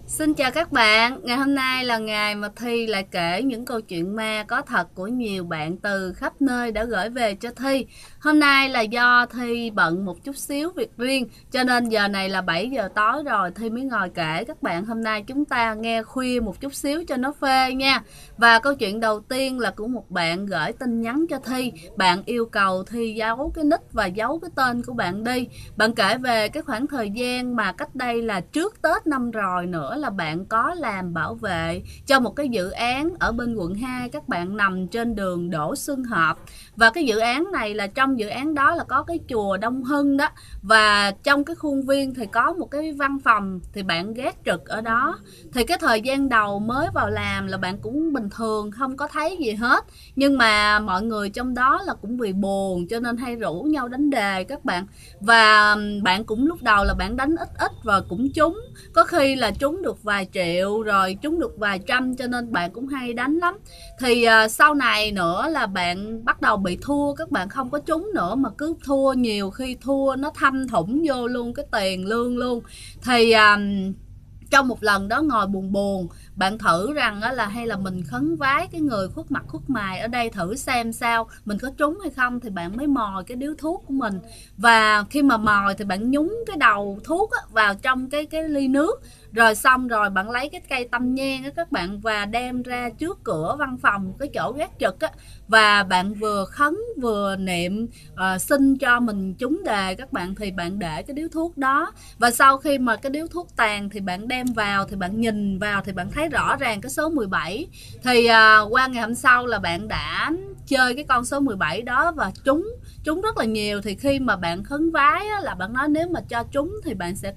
Xin chào các bạn, ngày hôm nay là ngày mà Thi lại kể những câu chuyện ma có thật của nhiều bạn từ khắp nơi đã gửi về cho Thi. Hôm nay là do Thi bận một chút xíu việc riêng, cho nên giờ này là 7 giờ tối rồi Thi mới ngồi kể các bạn. Hôm nay chúng ta nghe khuya một chút xíu cho nó phê nha. Và câu chuyện đầu tiên là của một bạn gửi tin nhắn cho Thi. Bạn yêu cầu Thi giấu cái nick và giấu cái tên của bạn đi. Bạn kể về cái khoảng thời gian mà cách đây là trước Tết năm rồi nữa là bạn có làm bảo vệ cho một cái dự án ở bên quận 2, các bạn nằm trên đường Đỗ Xuân Hợp. Và cái dự án này là trong dự án đó là có cái chùa Đông Hưng đó, và trong cái khuôn viên thì có một cái văn phòng thì bạn gác trực ở đó. Thì cái thời gian đầu mới vào làm là bạn cũng bình thường, không có thấy gì hết, nhưng mà mọi người trong đó là cũng vì buồn cho nên hay rủ nhau đánh đề các bạn. Và bạn cũng lúc đầu là bạn đánh ít ít và cũng trúng, có khi là trúng được vài triệu rồi trúng được vài trăm, cho nên bạn cũng hay đánh lắm. Thì sau này nữa là bạn bắt đầu bị thua, các bạn không có trúng nữa mà cứ thua, nhiều khi thua nó thâm thủng vô luôn cái tiền lương luôn. Thì trong một lần đó ngồi buồn buồn, bạn thử rằng là hay là mình khấn vái cái người khuất mặt khuất mày ở đây thử xem sao, mình có trúng hay không. Thì bạn mới mồi cái điếu thuốc của mình, và khi mà mồi thì bạn nhúng cái đầu thuốc vào trong cái ly nước, rồi xong rồi bạn lấy cái cây tăm nhang các bạn và đem ra trước cửa văn phòng, cái chỗ gác trực và bạn vừa khấn vừa niệm xin cho mình trúng đề các bạn. Thì bạn để cái điếu thuốc đó, và sau khi mà cái điếu thuốc tàn thì bạn đem vào, thì bạn nhìn vào thì bạn thấy rõ ràng cái số 17. Thì qua ngày hôm sau là bạn đã chơi cái con số 17 đó và trúng rất là nhiều. Thì khi mà bạn khấn vái là bạn nói nếu mà cho trúng thì bạn sẽ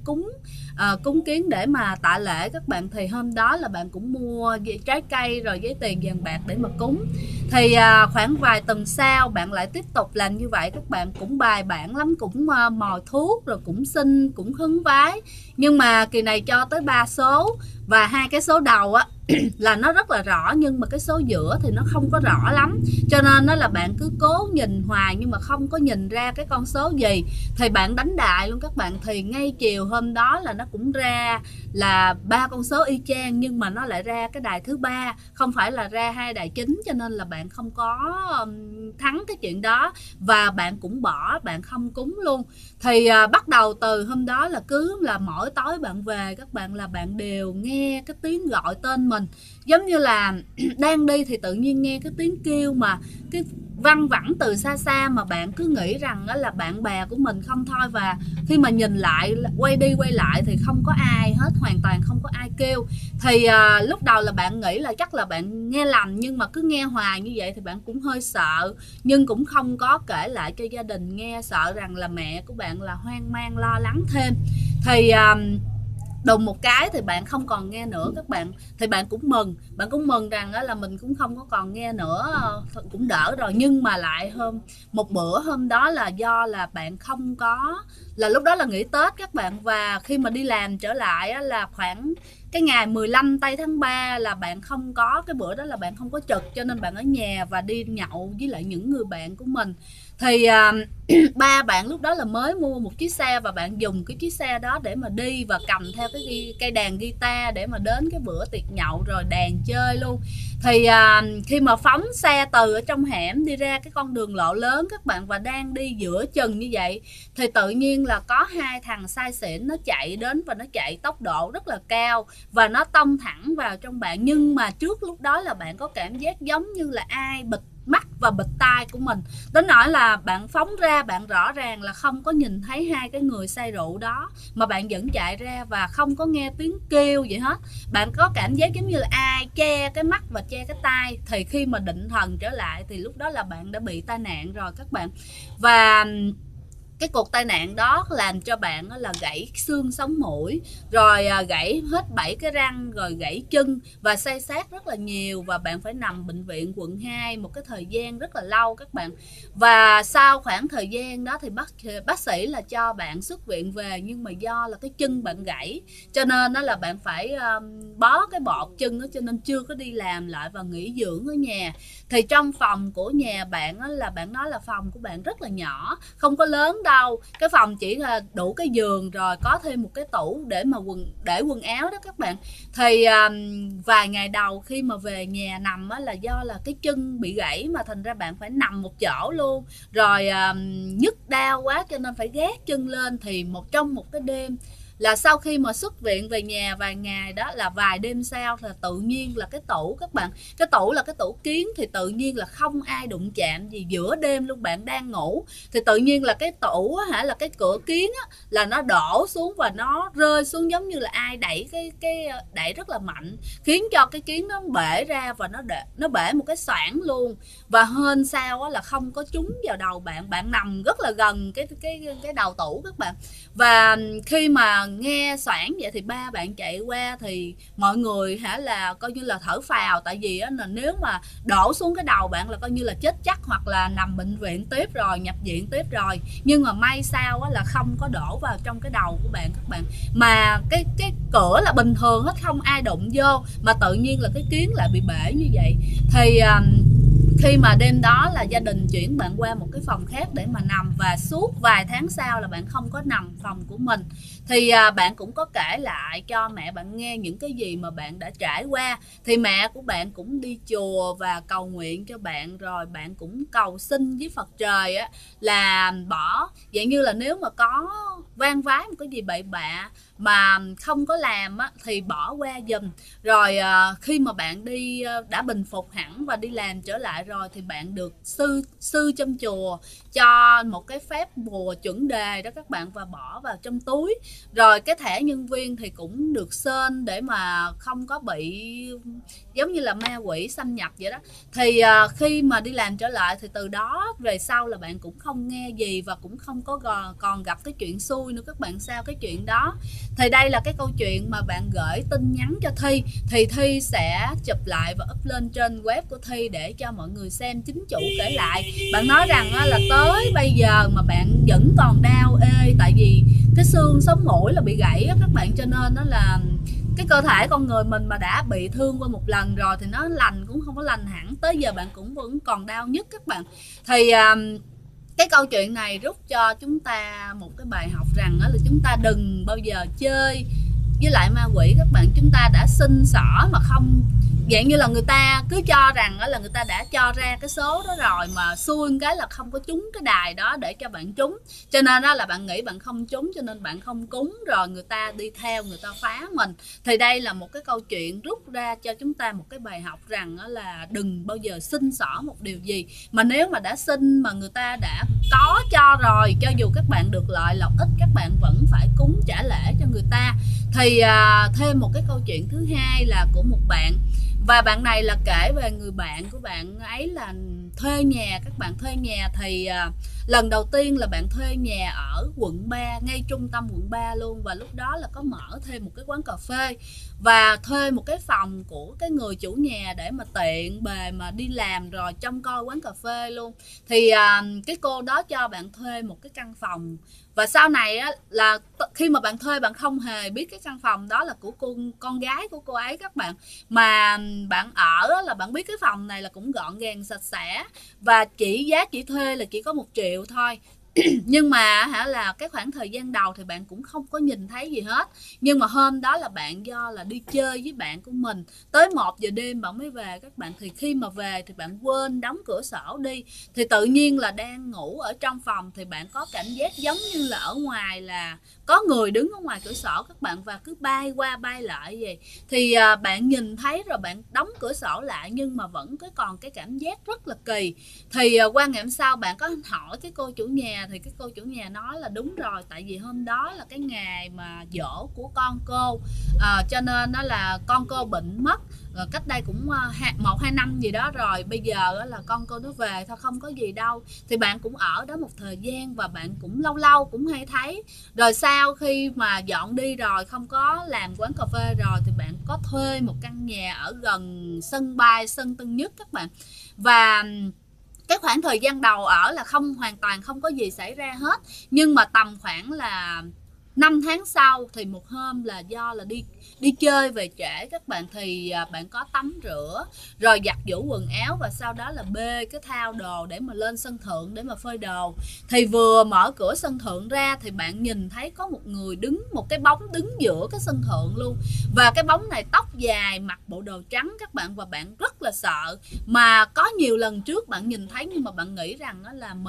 cúng kiến để mà tạ lễ các bạn. Thì hôm đó là bạn cũng mua trái cây rồi giấy tiền vàng bạc để mà cúng. Thì khoảng vài tuần sau bạn lại tiếp tục làm như vậy các bạn, cũng bài bản lắm, cũng mò thuốc rồi cũng xin cũng khấn vái. Nhưng mà kỳ này cho tới 3 số, và hai cái số đầu là nó rất là rõ, nhưng mà cái số giữa thì nó không có rõ lắm, cho nên nó là bạn cứ cố nhìn hoài nhưng mà không có nhìn ra cái con số gì. Thì bạn đánh đại luôn các bạn. Thì ngay chiều hôm đó là nó cũng ra là 3 con số y chang, nhưng mà nó lại ra cái đài thứ ba, không phải là ra hai đài chính, cho nên là bạn không có thắng cái chuyện đó, và bạn cũng bỏ, bạn không cúng luôn. Thì bắt đầu từ hôm đó là cứ là mỗi tối bạn về các bạn là bạn đều nghe cái tiếng gọi tên mình, giống như là đang đi thì tự nhiên nghe cái tiếng kêu mà cái văng vẳng từ xa xa, mà bạn cứ nghĩ rằng đó là bạn bè của mình không thôi. Và khi mà nhìn lại, quay đi quay lại thì không có ai hết, hoàn toàn không có ai kêu. Thì lúc đầu là bạn nghĩ là chắc là bạn nghe lầm, nhưng mà cứ nghe hoài như vậy thì bạn cũng hơi sợ, nhưng cũng không có kể lại cho gia đình nghe, sợ rằng là mẹ của bạn là hoang mang lo lắng thêm. Thì đùng một cái thì bạn không còn nghe nữa các bạn. Thì bạn cũng mừng rằng là mình cũng không có còn nghe nữa, cũng đỡ rồi. Nhưng mà lại một bữa hôm đó là do là bạn không có, là lúc đó là nghỉ Tết các bạn, và khi mà đi làm trở lại là khoảng cái ngày 15 tây tháng 3 là bạn không có, cái bữa đó là bạn không có trực, cho nên bạn ở nhà và đi nhậu với lại những người bạn của mình. Thì ba bạn lúc đó là mới mua một chiếc xe, và bạn dùng cái chiếc xe đó để mà đi và cầm theo cái cây đàn guitar để mà đến cái bữa tiệc nhậu rồi đàn chơi luôn. Thì khi mà phóng xe từ ở trong hẻm đi ra cái con đường lộ lớn các bạn, và đang đi giữa chừng như vậy, thì tự nhiên là có hai thằng say xỉn nó chạy đến, và nó chạy tốc độ rất là cao và nó tông thẳng vào trong bạn. Nhưng mà trước lúc đó là bạn có cảm giác giống như là ai bịt mắt và bịt tai của mình, đến nỗi là bạn phóng ra, bạn rõ ràng là không có nhìn thấy hai cái người say rượu đó, mà bạn vẫn chạy ra và không có nghe tiếng kêu gì hết. Bạn có cảm giác giống như là ai che cái mắt và che cái tai. Thì khi mà định thần trở lại thì lúc đó là bạn đã bị tai nạn rồi các bạn. Và cái cuộc tai nạn đó làm cho bạn là gãy xương sống mũi, rồi gãy hết 7 cái răng, rồi gãy chân và xây xát rất là nhiều, và bạn phải nằm bệnh viện quận 2 một cái thời gian rất là lâu các bạn. Và sau khoảng thời gian đó thì bác sĩ là cho bạn xuất viện về, nhưng mà do là cái chân bạn gãy cho nên đó là bạn phải bó cái bọt chân đó, cho nên chưa có đi làm lại và nghỉ dưỡng ở nhà. Thì trong phòng của nhà bạn là bạn nói là phòng của bạn rất là nhỏ, không có lớn đâu, cái phòng chỉ là đủ cái giường rồi có thêm một cái tủ để mà để quần áo đó các bạn. Thì vài ngày đầu khi mà về nhà nằm á, là do là cái chân bị gãy mà thành ra bạn phải nằm một chỗ luôn, rồi nhức đau quá cho nên phải gác chân lên. Thì trong một cái đêm là sau khi mà xuất viện về nhà vài ngày đó, là vài đêm sau là tự nhiên là cái tủ các bạn, cái tủ là cái tủ kiến, thì tự nhiên là không ai đụng chạm gì, giữa đêm luôn bạn đang ngủ thì tự nhiên là cái tủ á, là cái cửa kiến á, là nó đổ xuống và nó rơi xuống giống như là ai đẩy cái đẩy rất là mạnh, khiến cho cái kiến nó bể ra và nó bể một cái xoảng luôn. Và hên sao á, là không có trúng vào đầu bạn, bạn nằm rất là gần cái đầu tủ các bạn. Và khi mà nghe xoảng vậy thì ba bạn chạy qua thì mọi người là coi như là thở phào, tại vì á, là nếu mà đổ xuống cái đầu bạn là coi như là chết chắc, hoặc là nằm bệnh viện tiếp rồi, nhập viện tiếp rồi. Nhưng mà may sao á, là không có đổ vào trong cái đầu của bạn các bạn, mà cái cửa là bình thường hết, không ai đụng vô, mà tự nhiên là cái kiến lại bị bể như vậy. Thì khi mà đêm đó là gia đình chuyển bạn qua một cái phòng khác để mà nằm, và suốt vài tháng sau là bạn không có nằm phòng của mình. Thì bạn cũng có kể lại cho mẹ bạn nghe những cái gì mà bạn đã trải qua. Thì mẹ của bạn cũng đi chùa và cầu nguyện cho bạn, rồi bạn cũng cầu xin với Phật trời á, là bỏ, dạng như là nếu mà có van vái một cái gì bậy bạ mà không có làm á, thì bỏ qua giùm. Rồi khi mà bạn đi đã bình phục hẳn và đi làm trở lại rồi thì bạn được sư trong chùa cho một cái phép bùa chuẩn đề đó các bạn, và bỏ vào trong túi. Rồi cái thẻ nhân viên thì cũng được sơn để mà không có bị giống như là ma quỷ xâm nhập vậy đó. Thì khi mà đi làm trở lại thì từ đó về sau là bạn cũng không nghe gì, và cũng không có còn gặp cái chuyện xui nữa các bạn. Sau cái chuyện đó thì đây là cái câu chuyện mà bạn gửi tin nhắn cho Thi, thì Thi sẽ chụp lại và up lên trên web của Thi để cho mọi người xem chính chủ kể lại. Bạn nói rằng là tới bây giờ mà bạn vẫn còn đau ê, tại vì cái xương sống mũi là bị gãy á các bạn, cho nên nó là cái cơ thể con người mình mà đã bị thương qua một lần rồi thì nó lành cũng không có lành hẳn, tới giờ bạn cũng vẫn còn đau nhất các bạn. Thì cái câu chuyện này rút cho chúng ta một cái bài học rằng đó là chúng ta đừng bao giờ chơi với lại ma quỷ các bạn. Chúng ta đã xin xỏ mà không, dạng như là người ta cứ cho rằng là người ta đã cho ra cái số đó rồi, mà xui cái là không có trúng cái đài đó để cho bạn trúng, cho nên đó là bạn nghĩ bạn không trúng cho nên bạn không cúng, rồi người ta đi theo người ta phá mình. Thì đây là một cái câu chuyện rút ra cho chúng ta một cái bài học rằng là đừng bao giờ xin xỏ một điều gì, mà nếu mà đã xin mà người ta đã có cho rồi, cho dù các bạn được lợi lộc ít các bạn vẫn phải cúng trả lễ cho người ta. Thì thêm một cái câu chuyện thứ hai là của một bạn, và bạn này là kể về người bạn của bạn ấy là thuê nhà các bạn. Thuê nhà thì lần đầu tiên là bạn thuê nhà ở quận 3, ngay trung tâm quận 3 luôn, và lúc đó là có mở thêm một cái quán cà phê và thuê một cái phòng của cái người chủ nhà để mà tiện bề mà đi làm rồi trông coi quán cà phê luôn. Thì cái cô đó cho bạn thuê một cái căn phòng, và sau này á, là khi mà bạn thuê bạn không hề biết cái căn phòng đó là của con gái của cô ấy các bạn, mà bạn ở là bạn biết cái phòng này là cũng gọn gàng sạch sẽ, và giá chỉ thuê là chỉ có 1 triệu thôi. Nhưng mà là cái khoảng thời gian đầu thì bạn cũng không có nhìn thấy gì hết. Nhưng mà hôm đó là bạn do là đi chơi với bạn của mình, tới 1 giờ đêm bạn mới về các bạn. Thì khi mà về thì bạn quên đóng cửa sổ đi, thì tự nhiên là đang ngủ ở trong phòng thì bạn có cảm giác giống như là ở ngoài là có người đứng ở ngoài cửa sổ các bạn, và cứ bay qua bay lại vậy. Thì bạn nhìn thấy rồi bạn đóng cửa sổ lại, nhưng mà vẫn còn cái cảm giác rất là kỳ. Thì qua ngày hôm sau bạn có hỏi cái cô chủ nhà, thì cái cô chủ nhà nói là đúng rồi, tại vì hôm đó là cái ngày mà giỗ của con cô, cho nên nó là con cô bệnh mất cách đây cũng 1-2 năm gì đó rồi. Bây giờ là con cô nó về thôi, không có gì đâu. Thì bạn cũng ở đó một thời gian và bạn cũng lâu lâu cũng hay thấy. Rồi sau khi mà dọn đi rồi, không có làm quán cà phê rồi, thì bạn có thuê một căn nhà ở gần sân bay Sân Tân Nhất các bạn. Và cái khoảng thời gian đầu ở là hoàn toàn không có gì xảy ra hết. Nhưng mà tầm khoảng là 5 tháng sau thì một hôm là do là đi chơi về trễ các bạn, thì bạn có tắm rửa rồi giặt giũ quần áo và sau đó là bê cái thao đồ để mà lên sân thượng để mà phơi đồ. Thì vừa mở cửa sân thượng ra thì bạn nhìn thấy có một người đứng, một cái bóng đứng giữa cái sân thượng luôn. Và cái bóng này tóc dài, mặc bộ đồ trắng các bạn, và bạn rất là sợ. Mà có nhiều lần trước bạn nhìn thấy nhưng mà bạn nghĩ rằng đó là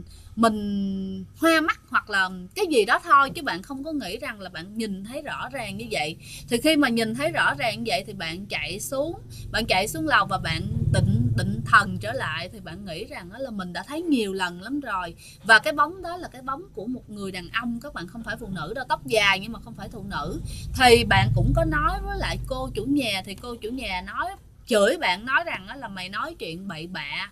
mình hoa mắt hoặc là cái gì đó thôi, chứ bạn không có nghĩ rằng là bạn nhìn thấy rõ ràng như vậy. Thì khi mà nhìn thấy rõ ràng như vậy thì bạn chạy xuống lầu và bạn định thần trở lại, thì bạn nghĩ rằng đó là mình đã thấy nhiều lần lắm rồi. Và cái bóng đó là cái bóng của một người đàn ông các bạn, không phải phụ nữ đâu, tóc dài nhưng mà không phải phụ nữ. Thì bạn cũng có nói với lại cô chủ nhà, thì cô chủ nhà chửi bạn, nói rằng là mày nói chuyện bậy bạ,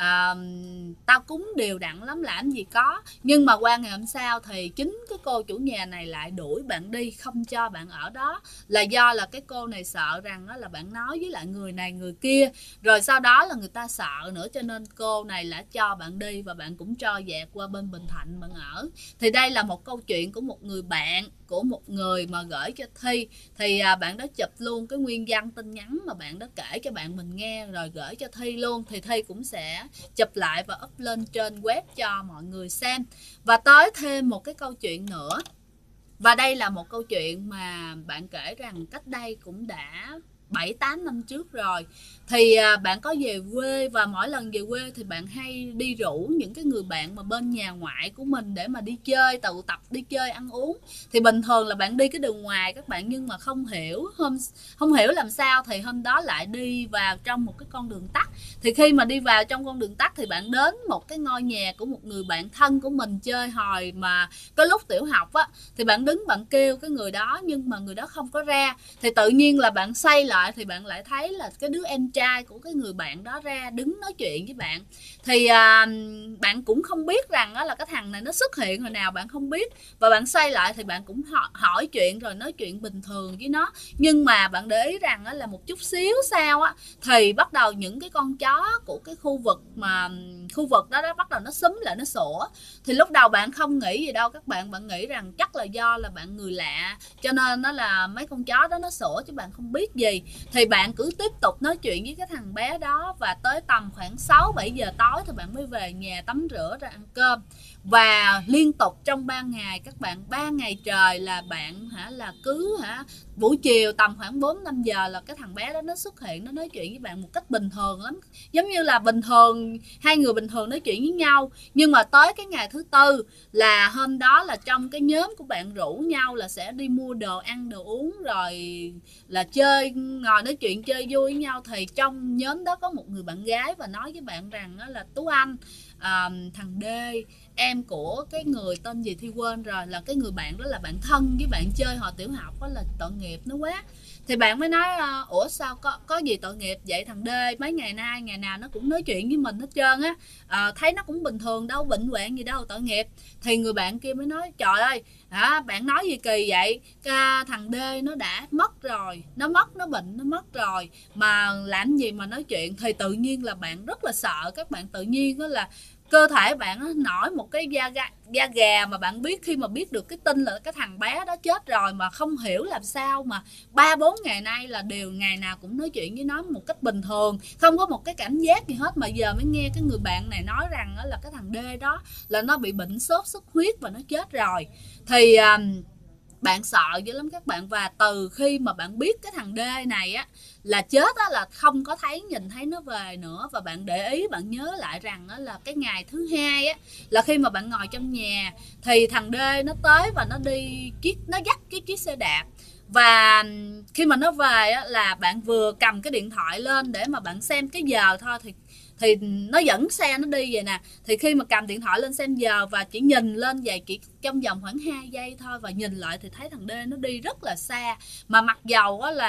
tao cúng đều đặn lắm làm gì có. Nhưng mà qua ngày hôm sau thì chính cái cô chủ nhà này lại đuổi bạn đi, không cho bạn ở đó, là do là cái cô này sợ rằng là bạn nói với lại người này người kia, rồi sau đó là người ta sợ nữa, cho nên cô này đã cho bạn đi và bạn cũng cho dạt qua bên Bình Thạnh bạn ở. Thì đây là một câu chuyện của một người bạn của một người mà gửi cho Thi. Thì bạn đã chụp luôn cái nguyên văn tin nhắn mà bạn đã kể cho bạn mình nghe rồi gửi cho Thi luôn. Thì Thi cũng sẽ chụp lại và up lên trên web cho mọi người xem. Và tới thêm một cái câu chuyện nữa. Và đây là một câu chuyện mà bạn kể rằng cách đây cũng đã 7-8 năm trước rồi. Thì bạn có về quê, và mỗi lần về quê thì bạn hay đi rủ những cái người bạn mà bên nhà ngoại của mình để mà đi chơi, tụ tập đi chơi ăn uống. Thì bình thường là bạn đi cái đường ngoài các bạn, nhưng mà không hiểu làm sao thì hôm đó lại đi vào trong một cái con đường tắt. Thì khi mà đi vào trong con đường tắt thì bạn đến một cái ngôi nhà của một người bạn thân của mình chơi hồi mà cái lúc tiểu học á. Thì bạn đứng bạn kêu cái người đó nhưng mà người đó không có ra. Thì tự nhiên là bạn xoay lại thì bạn lại thấy là cái đứa em trai của cái người bạn đó ra đứng nói chuyện với bạn. Thì bạn cũng không biết rằng là cái thằng này nó xuất hiện hồi nào, bạn không biết. Và bạn xoay lại thì bạn cũng hỏi chuyện rồi nói chuyện bình thường với nó. Nhưng mà bạn để ý rằng là một chút xíu sau á thì bắt đầu những cái con chó của cái khu vực đó bắt đầu nó xúm lại, nó sủa. Thì lúc đầu bạn không nghĩ gì đâu các bạn, bạn nghĩ rằng chắc là do là bạn người lạ cho nên nó là mấy con chó đó nó sủa, chứ bạn không biết gì. Thì bạn cứ tiếp tục nói chuyện với cái thằng bé đó, và tới tầm khoảng 6-7 giờ tối thì bạn mới về nhà tắm rửa ra ăn cơm. Và liên tục trong 3 ngày các bạn, 3 ngày trời là bạn buổi chiều tầm khoảng 4-5 giờ là cái thằng bé đó nó xuất hiện, nó nói chuyện với bạn một cách bình thường lắm, giống như là bình thường hai người bình thường nói chuyện với nhau. Nhưng mà tới cái ngày thứ tư là hôm đó là trong cái nhóm của bạn rủ nhau là sẽ đi mua đồ ăn đồ uống rồi là chơi, ngồi nói chuyện chơi vui với nhau. Thì trong nhóm đó có một người bạn gái và nói với bạn rằng là Tú Anh, thằng D, em của cái người tên gì Thi quên rồi, là cái người bạn đó là bạn thân với bạn chơi hồi tiểu học đó, là tội nghiệp nó quá. Thì bạn mới nói ủa sao có gì tội nghiệp vậy, thằng D mấy ngày nay ngày nào nó cũng nói chuyện với mình hết trơn á, thấy nó cũng bình thường đâu, bệnh hoạn gì đâu, tội nghiệp. Thì người bạn kia mới nói trời ơi bạn nói gì kỳ vậy, thằng D nó đã mất rồi, nó bệnh nó mất rồi mà làm gì mà nói chuyện. Thì tự nhiên là bạn rất là sợ các bạn, tự nhiên đó là cơ thể bạn nó nổi một cái da gà mà bạn biết khi mà biết được cái tin là cái thằng bé đó chết rồi, mà không hiểu làm sao mà 3-4 ngày nay là đều ngày nào cũng nói chuyện với nó một cách bình thường, không có một cái cảm giác gì hết. Mà giờ mới nghe cái người bạn này nói rằng là cái thằng D đó là nó bị bệnh sốt xuất huyết và nó chết rồi. Thì bạn sợ dữ lắm các bạn. Và từ khi mà bạn biết cái thằng D này á là chết á, là không có nhìn thấy nó về nữa. Và bạn để ý, bạn nhớ lại rằng á, là cái ngày thứ hai á, là khi mà bạn ngồi trong nhà thì thằng D nó tới và nó dắt cái chiếc xe đạp. Và khi mà nó về á, là bạn vừa cầm cái điện thoại lên để mà bạn xem cái giờ thôi thì nó dẫn xe nó đi vậy nè. Thì khi mà cầm điện thoại lên xem giờ và chỉ nhìn lên vậy chỉ trong vòng khoảng 2 giây thôi, và nhìn lại thì thấy thằng D nó đi rất là xa. Mà mặc dầu là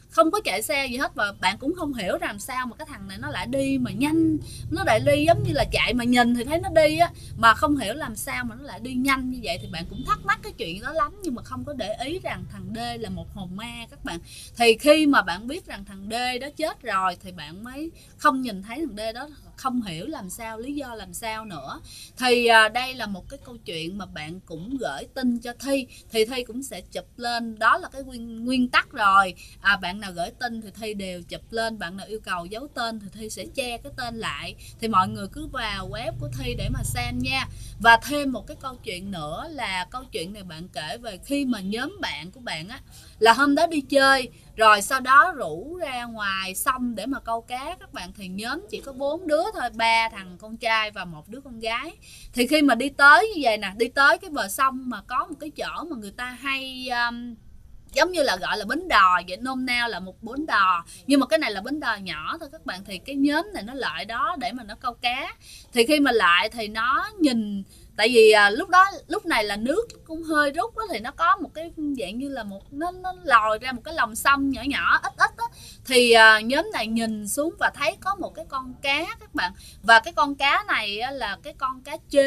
không có chạy xe gì hết, và bạn cũng không hiểu làm sao mà cái thằng này nó lại đi mà nhanh, nó lại đi giống như là chạy mà nhìn thì thấy nó đi á, mà không hiểu làm sao mà nó lại đi nhanh như vậy. Thì bạn cũng thắc mắc cái chuyện đó lắm, nhưng mà không có để ý rằng thằng D là một hồn ma các bạn. Thì khi mà bạn biết rằng thằng D đó chết rồi thì bạn mới không nhìn thấy thằng D đó, không hiểu làm sao, lý do làm sao nữa. Thì đây là một cái câu chuyện mà bạn cũng gửi tin cho Thi, thì Thi cũng sẽ chụp lên, đó là cái nguyên tắc rồi. Bạn nào gửi tin thì Thi đều chụp lên, bạn nào yêu cầu giấu tên thì Thi sẽ che cái tên lại. Thì mọi người cứ vào web của Thi để mà xem nha. Và thêm một cái câu chuyện nữa là câu chuyện này bạn kể về khi mà nhóm bạn của bạn á, là hôm đó đi chơi rồi sau đó rủ ra ngoài sông để mà câu cá các bạn. Thì nhóm chỉ có 4 đứa thôi, 3 thằng con trai và 1 đứa con gái. Thì khi mà đi tới như vậy nè, đi tới cái bờ sông mà có một cái chỗ mà người ta hay giống như là gọi là bến đò vậy, nôm nao là một bến đò, nhưng mà cái này là bến đò nhỏ thôi các bạn. Thì cái nhóm này nó lại đó để mà nó câu cá. Thì khi mà lại thì nó nhìn, tại vì lúc này là nước cũng hơi rút đó, thì nó có một cái dạng như là nó lòi ra một cái lòng sông nhỏ nhỏ ít ít đó. Thì nhóm này nhìn xuống và thấy có một cái con cá các bạn, và cái con cá này là cái con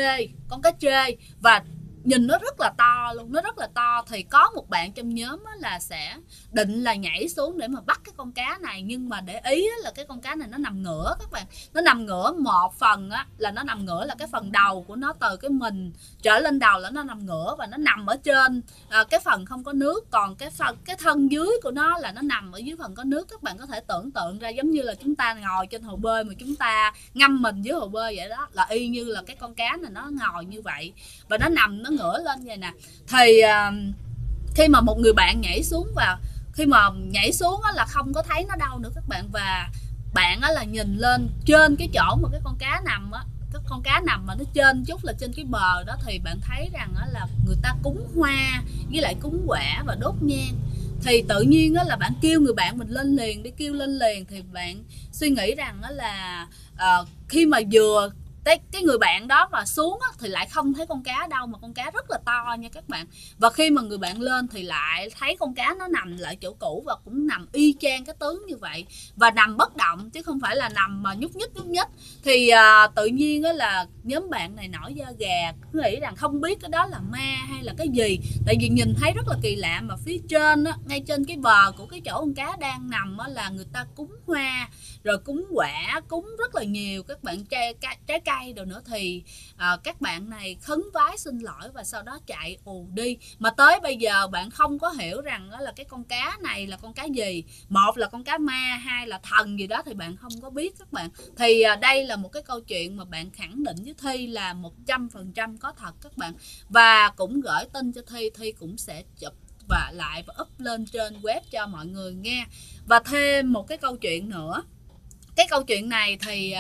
cá trê, và nhìn nó rất là to luôn, nó rất là to. Thì có một bạn trong nhóm là sẽ định là nhảy xuống để mà bắt cái con cá này, nhưng mà để ý là cái con cá này nó nằm ngửa các bạn. Nó nằm ngửa, một phần là nó nằm ngửa là cái phần đầu của nó, từ cái mình trở lên đầu là nó nằm ngửa, và nó nằm ở trên cái phần không có nước, còn cái thân dưới của nó là nó nằm ở dưới phần có nước. Các bạn có thể tưởng tượng ra giống như là chúng ta ngồi trên hồ bơi mà chúng ta ngâm mình dưới hồ bơi vậy đó, là y như là cái con cá này nó ngồi như vậy, và nó nằm, nó ngửa lên vậy nè. Thì khi mà một người bạn nhảy xuống, và khi mà nhảy xuống là không có thấy nó đâu nữa các bạn, và bạn là nhìn lên trên cái chỗ mà cái con cá nằm á, cái con cá nằm mà nó trên chút là trên cái bờ đó, thì bạn thấy rằng là người ta cúng hoa với lại cúng quả và đốt nhang. Thì tự nhiên là bạn kêu người bạn mình lên liền, để kêu lên liền. Thì bạn suy nghĩ rằng là khi mà vừa cái người bạn đó mà xuống thì lại không thấy con cá đâu, mà con cá rất là to nha các bạn. Và khi mà người bạn lên thì lại thấy con cá nó nằm lại chỗ cũ, và cũng nằm y chang cái tướng như vậy, và nằm bất động chứ không phải là nằm mà nhúc nhích. Thì tự nhiên là nhóm bạn này nổi da gà, nghĩ rằng không biết cái đó là ma hay là cái gì, tại vì nhìn thấy rất là kỳ lạ. Mà phía trên ngay trên cái bờ của cái chỗ con cá đang nằm là người ta cúng hoa rồi cúng quả, cúng rất là nhiều các bạn, trái cây đồ nữa. Thì các bạn này khấn vái xin lỗi và sau đó chạy ù đi. Mà tới bây giờ bạn không có hiểu rằng là cái con cá này là con cá gì, một là con cá ma, hai là thần gì đó, thì bạn không có biết các bạn. Thì đây là một cái câu chuyện mà bạn khẳng định với Thi là 100% có thật các bạn, và cũng gửi tin cho Thi. Thi cũng sẽ chụp và lại và up lên trên web cho mọi người nghe. Và thêm một cái câu chuyện nữa, cái câu chuyện này thì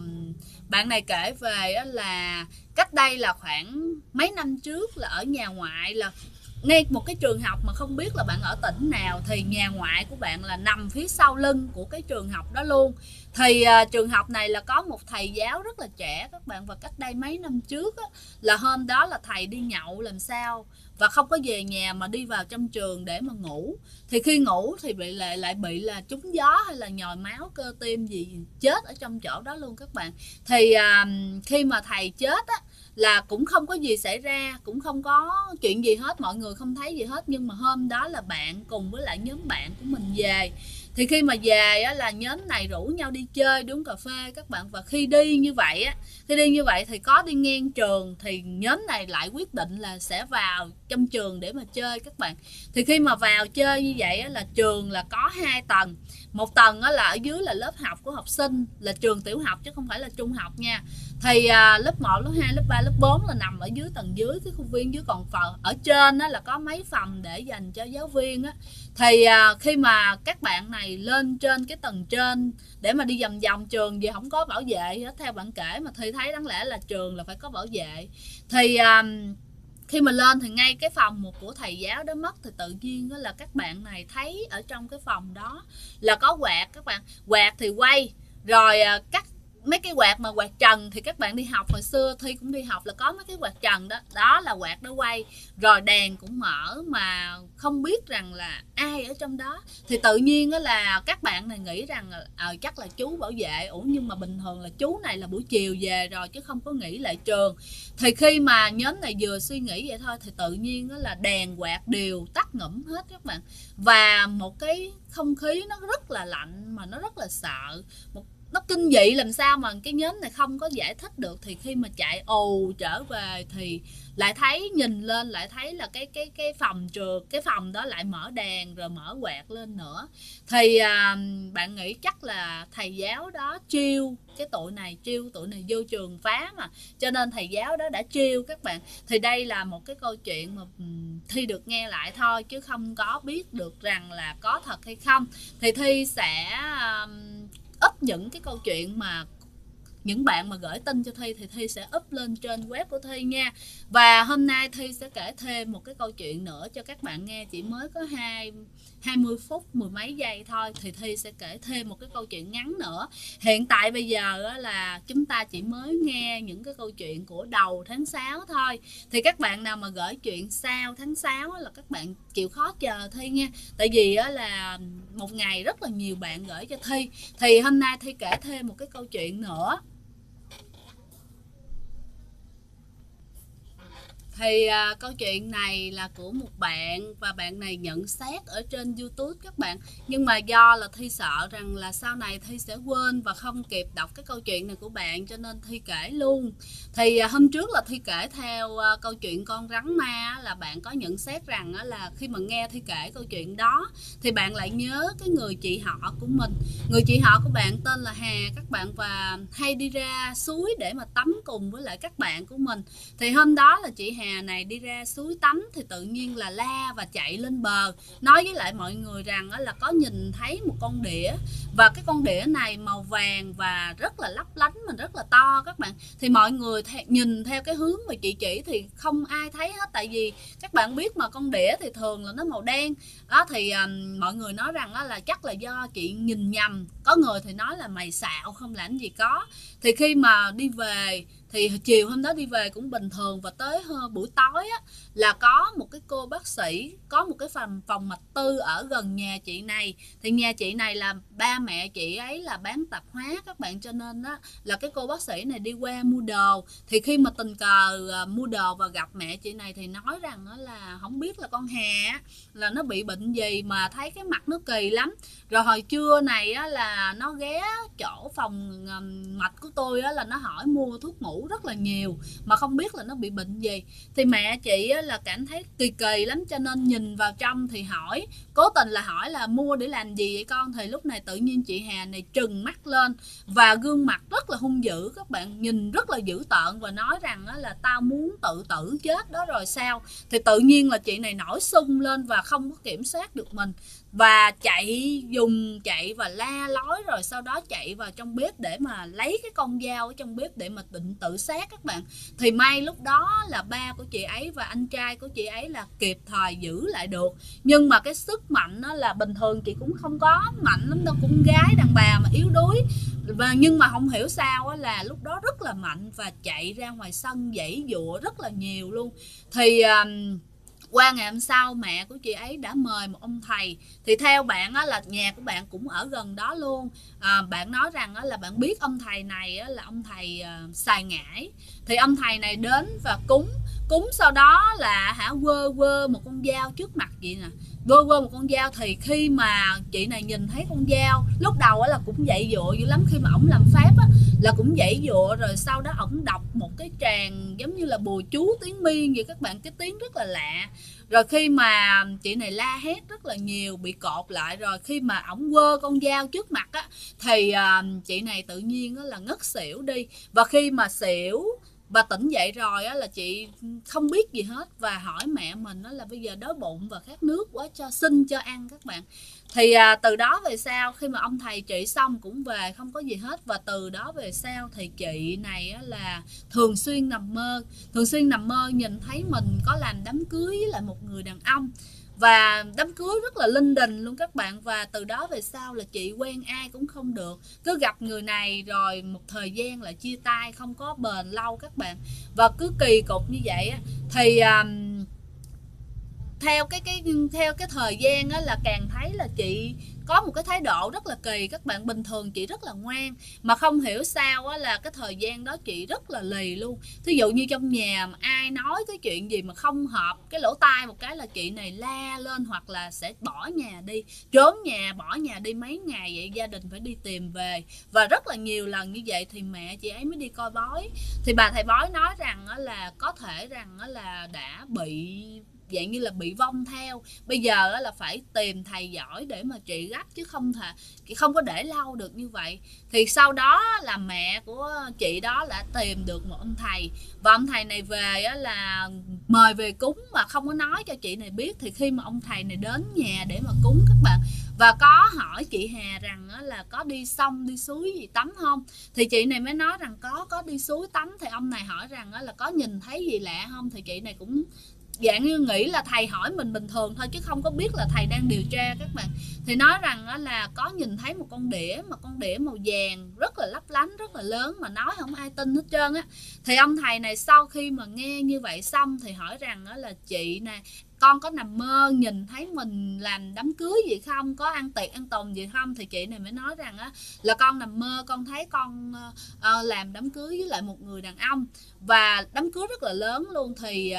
bạn này kể về là cách đây là khoảng mấy năm trước, là ở nhà ngoại, là ngay một cái trường học mà không biết là bạn ở tỉnh nào, thì nhà ngoại của bạn là nằm phía sau lưng của cái trường học đó luôn. Thì trường học này là có một thầy giáo rất là trẻ các bạn, và cách đây mấy năm trước là hôm đó là thầy đi nhậu làm sao và không có về nhà mà đi vào trong trường để mà ngủ. Thì khi ngủ thì lại bị là trúng gió hay là nhồi máu cơ tim gì, chết ở trong chỗ đó luôn các bạn. Thì khi mà thầy chết là cũng không có gì xảy ra, cũng không có chuyện gì hết, mọi người không thấy gì hết. Nhưng mà hôm đó là bạn cùng với lại nhóm bạn của mình về. Thì khi mà về là nhóm này rủ nhau đi chơi, đi uống cà phê các bạn. Và khi đi như vậy thì có đi ngang trường, thì nhóm này lại quyết định là sẽ vào trong trường để mà chơi các bạn. Thì khi mà vào chơi như vậy là trường là có 2 tầng. Một tầng là ở dưới là lớp học của học sinh, là trường tiểu học chứ không phải là trung học nha. Thì lớp 1, lớp 2, lớp 3, lớp 4 là nằm ở dưới tầng dưới cái khuôn viên dưới. Còn phần ở trên là có mấy phòng để dành cho giáo viên Thì khi mà các bạn này lên trên cái tầng trên để mà đi vòng trường, vì không có bảo vệ hết theo bạn kể, mà Thi thấy đáng lẽ là trường là phải có bảo vệ. Thì khi mà lên thì ngay cái phòng của thầy giáo đó mất, thì tự nhiên là các bạn này thấy ở trong cái phòng đó là có quạt các bạn. Quạt thì quay rồi mấy cái quạt mà quạt trần thì các bạn đi học hồi xưa Thi cũng đi học là có mấy cái quạt trần đó, đó là quạt nó quay rồi đèn cũng mở mà không biết rằng là ai ở trong đó. Thì tự nhiên đó là các bạn này nghĩ rằng chắc là chú bảo vệ. Ủa nhưng mà bình thường là chú này là buổi chiều về rồi chứ không có nghỉ lại trường. Thì khi mà nhóm này vừa suy nghĩ vậy thôi thì tự nhiên đó là đèn quạt đều tắt ngủm hết các bạn, và một cái không khí nó rất là lạnh mà nó rất là sợ, nó kinh dị làm sao mà cái nhóm này không có giải thích được. Thì khi mà chạy ù trở về thì lại thấy, nhìn lên lại thấy là cái phòng trường, cái phòng đó lại mở đèn rồi mở quạt lên nữa. Thì bạn nghĩ chắc là thầy giáo đó trêu cái tụi này, trêu tụi này vô trường phá mà, cho nên thầy giáo đó đã trêu các bạn. Thì đây là một cái câu chuyện mà Thi được nghe lại thôi chứ không có biết được rằng là có thật hay không. Thì Thi sẽ up những cái câu chuyện mà những bạn mà gửi tin cho Thi thì Thi sẽ up lên trên web của Thi nha. Và hôm nay Thi sẽ kể thêm một cái câu chuyện nữa cho các bạn nghe, chỉ mới có 20 phút, mười mấy giây thôi. Thì Thi sẽ kể thêm một cái câu chuyện ngắn nữa. Hiện tại bây giờ là chúng ta chỉ mới nghe những cái câu chuyện của đầu tháng 6 thôi. Thì các bạn nào mà gửi chuyện sau tháng 6 là các bạn chịu khó chờ Thi nha. Tại vì là một ngày rất là nhiều bạn gửi cho Thi. Thì hôm nay Thi kể thêm một cái câu chuyện nữa. Thì câu chuyện này là của một bạn, và bạn này nhận xét ở trên YouTube các bạn. Nhưng mà do là Thi sợ rằng là sau này Thi sẽ quên và không kịp đọc cái câu chuyện này của bạn, cho nên Thi kể luôn. Thì hôm trước là Thi kể theo câu chuyện con rắn ma, là bạn có nhận xét rằng là khi mà nghe Thi kể câu chuyện đó thì bạn lại nhớ cái người chị họ của mình. Người chị họ của bạn tên là Hà các bạn, và hay đi ra suối để mà tắm cùng với lại các bạn của mình. Thì hôm đó là chị Hà này đi ra suối tắm thì tự nhiên là la và chạy lên bờ, nói với lại mọi người rằng là có nhìn thấy một con đĩa, và cái con đĩa này màu vàng và rất là lấp lánh mà rất là to các bạn. Thì mọi người nhìn theo cái hướng mà chị chỉ thì không ai thấy hết, tại vì các bạn biết mà con đĩa thì thường là nó màu đen đó. Thì mọi người nói rằng là chắc là do chị nhìn nhầm, có người thì nói là mày xạo không làm gì có. Thì khi mà đi về thì chiều hôm đó đi về cũng bình thường, và tới buổi tối là có một cái cô bác sĩ có một cái phòng mạch tư ở gần nhà chị này. Thì nhà chị này là ba mẹ chị ấy là bán tạp hóa các bạn, cho nên là cái cô bác sĩ này đi qua mua đồ. Thì khi mà tình cờ mua đồ và gặp mẹ chị này thì nói rằng là không biết là con Hà là nó bị bệnh gì mà thấy cái mặt nó kỳ lắm. Rồi hồi trưa này là nó ghé chỗ phòng mạch của tôi là nó hỏi mua thuốc ngủ rất là nhiều mà không biết là nó bị bệnh gì. Thì mẹ chị là cảm thấy kỳ kỳ lắm, cho nên nhìn vào trong thì hỏi, cố tình là hỏi là mua để làm gì vậy con. Thì lúc này tự nhiên chị Hà này trừng mắt lên và gương mặt rất là hung dữ các bạn, nhìn rất là dữ tợn và nói rằng là tao muốn tự tử chết đó rồi sao. Thì tự nhiên là chị này nổi xung lên và không có kiểm soát được mình, và chạy và la lối, rồi sau đó chạy vào trong bếp để mà lấy cái con dao ở trong bếp để mà định tự sát các bạn. Thì may lúc đó là ba của chị ấy và anh trai của chị ấy là kịp thời giữ lại được. Nhưng mà cái sức mạnh là bình thường chị cũng không có mạnh lắm đâu, cũng gái đàn bà mà yếu đuối, và nhưng mà không hiểu sao là lúc đó rất là mạnh và chạy ra ngoài sân giãy giụa rất là nhiều luôn. Thì qua ngày hôm sau mẹ của chị ấy đã mời một ông thầy. Thì theo bạn là nhà của bạn cũng ở gần đó luôn. Bạn nói rằng là bạn biết ông thầy này là ông thầy xài ngải. Thì ông thầy này đến và cúng sau đó là quơ một con dao trước mặt chị nè, quơ một con dao. Thì khi mà chị này nhìn thấy con dao, lúc đầu là cũng dậy dụa dữ lắm, khi mà ổng làm phép là cũng dậy dụa, rồi sau đó ổng đọc một cái tràng giống như là bùa chú tiếng Miên vậy các bạn, cái tiếng rất là lạ. Rồi khi mà chị này la hét rất là nhiều, bị cột lại, rồi khi mà ổng quơ con dao trước mặt thì chị này tự nhiên là ngất xỉu đi. Và khi mà xỉu và tỉnh dậy rồi là chị không biết gì hết và hỏi mẹ mình là bây giờ đói bụng và khát nước quá, xin cho ăn các bạn. Thì từ đó về sau khi mà ông thầy trị xong cũng về không có gì hết, và từ đó về sau thì chị này là thường xuyên nằm mơ nhìn thấy mình có làm đám cưới với lại một người đàn ông. và đám cưới rất là linh đình luôn các bạn. Và từ đó về sau là chị quen ai cũng không được, cứ gặp người này rồi một thời gian lại chia tay, không có bền lâu các bạn. Và cứ kỳ cục như vậy á, thì theo cái thời gian á, là càng thấy là chị có một cái thái độ rất là kỳ các bạn. Bình thường chị rất là ngoan, mà không hiểu sao á, là cái thời gian đó chị rất là lì luôn. Thí dụ như trong nhà mà ai nói cái chuyện gì mà không hợp cái lỗ tai một cái là chị này la lên, hoặc là sẽ bỏ nhà đi, trốn nhà, bỏ nhà đi mấy ngày vậy, gia đình phải đi tìm về. Và rất là nhiều lần như vậy thì mẹ chị ấy mới đi coi bói. Thì bà thầy bói nói rằng là có thể rằng là đã bị dạng như là bị vong theo. Bây giờ là phải tìm thầy giỏi để mà trị gấp, chứ không có để lâu được như vậy. Thì sau đó là mẹ của chị đó đã tìm được một ông thầy, và ông thầy này về là mời về cúng mà không có nói cho chị này biết. Thì khi mà ông thầy này đến nhà để mà cúng các bạn, và có hỏi chị Hà rằng là có đi sông đi suối gì tắm không, thì chị này mới nói rằng có đi suối tắm. Thì ông này hỏi rằng là có nhìn thấy gì lạ không, thì chị này cũng dạng như nghĩ là thầy hỏi mình bình thường thôi, chứ không có biết là thầy đang điều tra các bạn. Thì nói rằng là có nhìn thấy một con đĩa, mà con đĩa màu vàng rất là lấp lánh, rất là lớn, mà nói không ai tin hết trơn á. Thì ông thầy này sau khi mà nghe như vậy xong thì hỏi rằng là chị nè, con có nằm mơ nhìn thấy mình làm đám cưới gì không, có ăn tiệc ăn tùng gì không. Thì chị này mới nói rằng là con nằm mơ, con thấy con làm đám cưới với lại một người đàn ông, và đám cưới rất là lớn luôn. Thì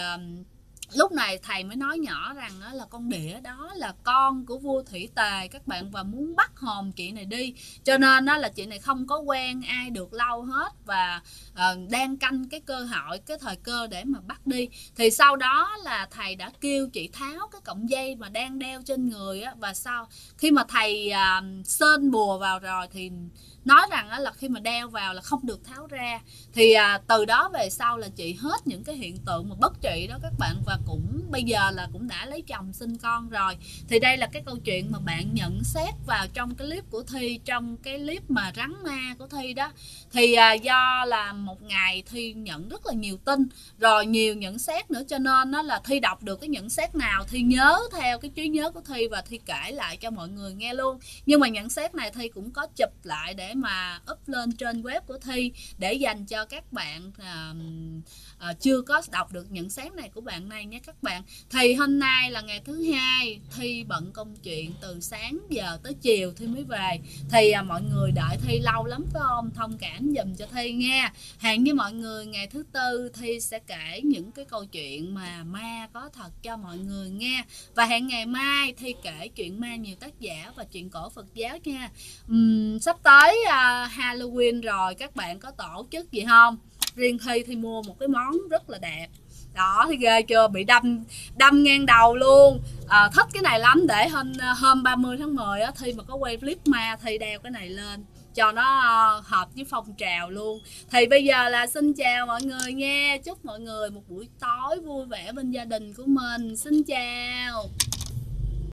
lúc này thầy mới nói nhỏ rằng là con đĩa đó là con của vua Thủy Tề các bạn, và muốn bắt hồn chị này đi. Cho nên là chị này không có quen ai được lâu hết, và đang canh cái cơ hội, cái thời cơ để mà bắt đi. Thì sau đó là thầy đã kêu chị tháo cái cọng dây mà đang đeo trên người á. Và sau khi mà thầy sơn bùa vào rồi thì nói rằng là khi mà đeo vào là không được tháo ra. Thì từ đó về sau là chị hết những cái hiện tượng mà bất trị đó các bạn, và cũng bây giờ là cũng đã lấy chồng sinh con rồi. Thì đây là cái câu chuyện mà bạn nhận xét vào trong cái clip của Thi, trong cái clip mà rắn ma của Thi đó. Thì do là một ngày Thi nhận rất là nhiều tin, rồi nhiều nhận xét nữa, cho nên là Thi đọc được cái nhận xét nào Thi nhớ theo cái trí nhớ của Thi, và Thi kể lại cho mọi người nghe luôn. Nhưng mà nhận xét này Thi cũng có chụp lại để mà up lên trên web của Thi, để dành cho các bạn chưa có đọc được nhận xét này của bạn này nhé các bạn. Thì hôm nay là ngày thứ hai, Thi bận công chuyện từ sáng giờ tới chiều Thi mới về. Thì mọi người đợi Thi lâu lắm phải không, thông cảm dùm cho Thi nha. Hẹn với mọi người ngày thứ tư Thi sẽ kể những cái câu chuyện mà ma có thật cho mọi người nghe. Và hẹn ngày mai Thi kể chuyện ma nhiều tác giả và chuyện cổ Phật giáo nha. Sắp tới Halloween rồi, các bạn có tổ chức gì không? Riêng Thi thì mua một cái món rất là đẹp đó, thì ghê chưa, bị đâm ngang đầu luôn. Thích cái này lắm, để hôm 30 tháng 10 á, Thi mà có quay clip ma Thi đeo cái này lên cho nó hợp với phong trào luôn. Thì bây giờ là xin chào mọi người nha, chúc mọi người một buổi tối vui vẻ bên gia đình của mình. Xin chào.